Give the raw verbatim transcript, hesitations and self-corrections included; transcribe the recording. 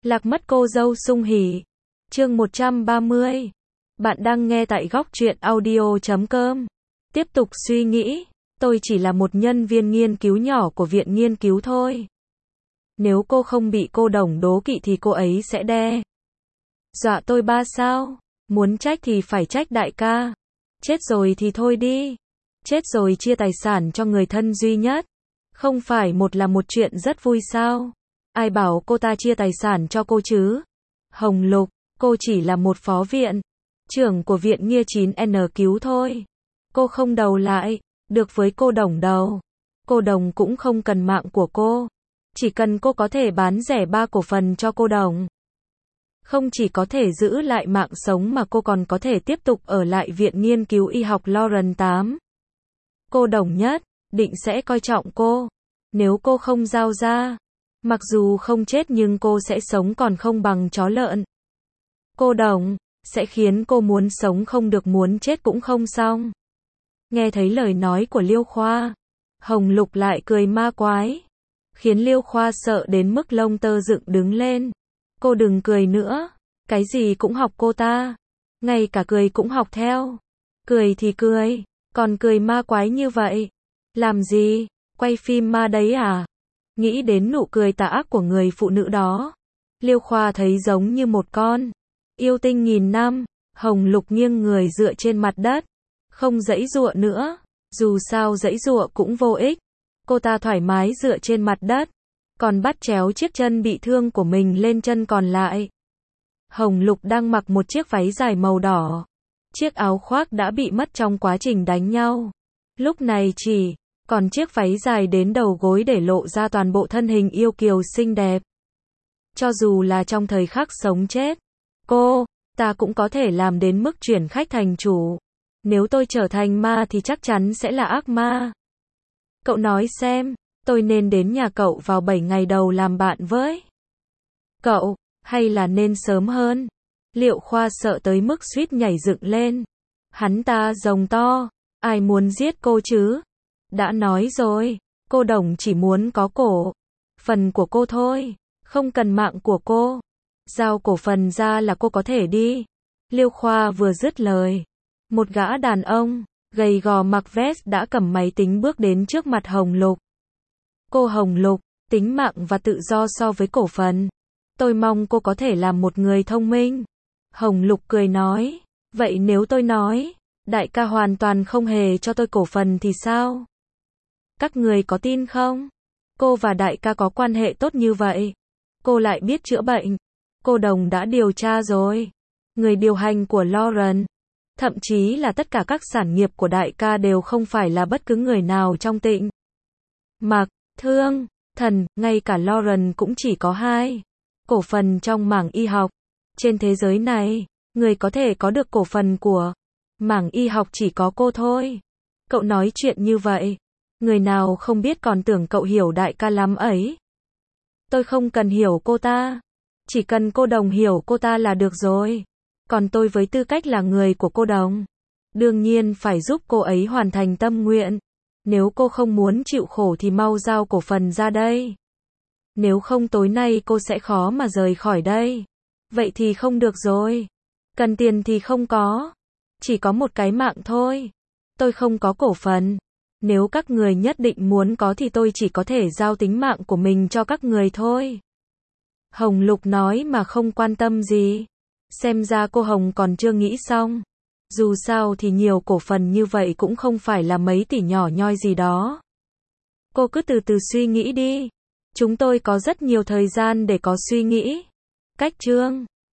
Lạc mất cô dâu sung hỉ. Chương một trăm ba mươi. Bạn đang nghe tại góc truyện audio chấm com. Tiếp tục suy nghĩ, tôi chỉ là một nhân viên nghiên cứu nhỏ của viện nghiên cứu thôi. Nếu cô không bị cô Đồng đố kỵ thì cô ấy sẽ đe dọa tôi ba sao? Muốn trách thì phải trách đại ca. Chết rồi thì thôi đi. Chết rồi chia tài sản cho người thân duy nhất. Không phải một là một chuyện rất vui sao? Ai bảo cô ta chia tài sản cho cô chứ? Hồng Lục, cô chỉ là một phó viện trưởng của viện nghiên chín N cứu thôi. Cô không đầu lại được với cô Đồng đâu. Cô Đồng cũng không cần mạng của cô. Chỉ cần cô có thể bán rẻ ba cổ phần cho cô Đồng. Không chỉ có thể giữ lại mạng sống mà cô còn có thể tiếp tục ở lại viện nghiên cứu y học Lawrence tám. Cô Đồng nhất định sẽ coi trọng cô. Nếu cô không giao ra, mặc dù không chết nhưng cô sẽ sống còn không bằng chó lợn. Cô Đồng sẽ khiến cô muốn sống không được, muốn chết cũng không xong. Nghe thấy lời nói của Liêu Khoa, Hồng Lục lại cười ma quái, khiến Liêu Khoa sợ đến mức lông tơ dựng đứng lên. Cô đừng cười nữa, cái gì cũng học cô ta, ngay cả cười cũng học theo. Cười thì cười, còn cười ma quái như vậy. Làm gì? Quay phim ma đấy à? Nghĩ đến nụ cười tà ác của người phụ nữ đó, Liêu Khoa thấy giống như một con yêu tinh nghìn năm. Hồng Lục nghiêng người dựa trên mặt đất, không giãy giụa nữa, dù sao giãy giụa cũng vô ích. Cô ta thoải mái dựa trên mặt đất, còn bắt chéo chiếc chân bị thương của mình lên chân còn lại. Hồng Lục đang mặc một chiếc váy dài màu đỏ. Chiếc áo khoác đã bị mất trong quá trình đánh nhau. Lúc này chỉ còn chiếc váy dài đến đầu gối để lộ ra toàn bộ thân hình yêu kiều xinh đẹp. Cho dù là trong thời khắc sống chết, cô ta cũng có thể làm đến mức chuyển khách thành chủ. Nếu tôi trở thành ma thì chắc chắn sẽ là ác ma. Cậu nói xem, tôi nên đến nhà cậu vào bảy ngày đầu làm bạn với cậu, hay là nên sớm hơn? Liệu Khoa sợ tới mức suýt nhảy dựng lên. Hắn ta rồng to, ai muốn giết cô chứ? Đã nói rồi, cô Đồng chỉ muốn có cổ phần của cô thôi, không cần mạng của cô. Giao cổ phần ra là cô có thể đi. Liêu Khoa vừa dứt lời, một gã đàn ông gầy gò mặc vest đã cầm máy tính bước đến trước mặt Hồng Lục. Cô Hồng Lục, tính mạng và tự do so với cổ phần, tôi mong cô có thể làm một người thông minh. Hồng Lục cười nói, vậy nếu tôi nói, đại ca hoàn toàn không hề cho tôi cổ phần thì sao? Các người có tin không? Cô và đại ca có quan hệ tốt như vậy. Cô lại biết chữa bệnh. Cô Đồng đã điều tra rồi. Người điều hành của Lawrence, thậm chí là tất cả các sản nghiệp của đại ca đều không phải là bất cứ người nào trong Tịnh Mặc, Thương, Thần, ngay cả Lawrence cũng chỉ có hai cổ phần trong mảng y học. Trên thế giới này, người có thể có được cổ phần của mảng y học chỉ có cô thôi. Cậu nói chuyện như vậy, người nào không biết còn tưởng cậu hiểu đại ca lắm ấy. Tôi không cần hiểu cô ta, chỉ cần cô Đồng hiểu cô ta là được rồi. Còn tôi với tư cách là người của cô Đồng, đương nhiên phải giúp cô ấy hoàn thành tâm nguyện. Nếu cô không muốn chịu khổ thì mau giao cổ phần ra đây. Nếu không tối nay cô sẽ khó mà rời khỏi đây. Vậy thì không được rồi. Cần tiền thì không có. Chỉ có một cái mạng thôi. Tôi không có cổ phần. Nếu các người nhất định muốn có thì tôi chỉ có thể giao tính mạng của mình cho các người thôi. Hồng Lục nói mà không quan tâm gì. Xem ra cô Hồng còn chưa nghĩ xong. Dù sao thì nhiều cổ phần như vậy cũng không phải là mấy tỷ nhỏ nhoi gì đó. Cô cứ từ từ suy nghĩ đi. Chúng tôi có rất nhiều thời gian để có suy nghĩ. Cách chương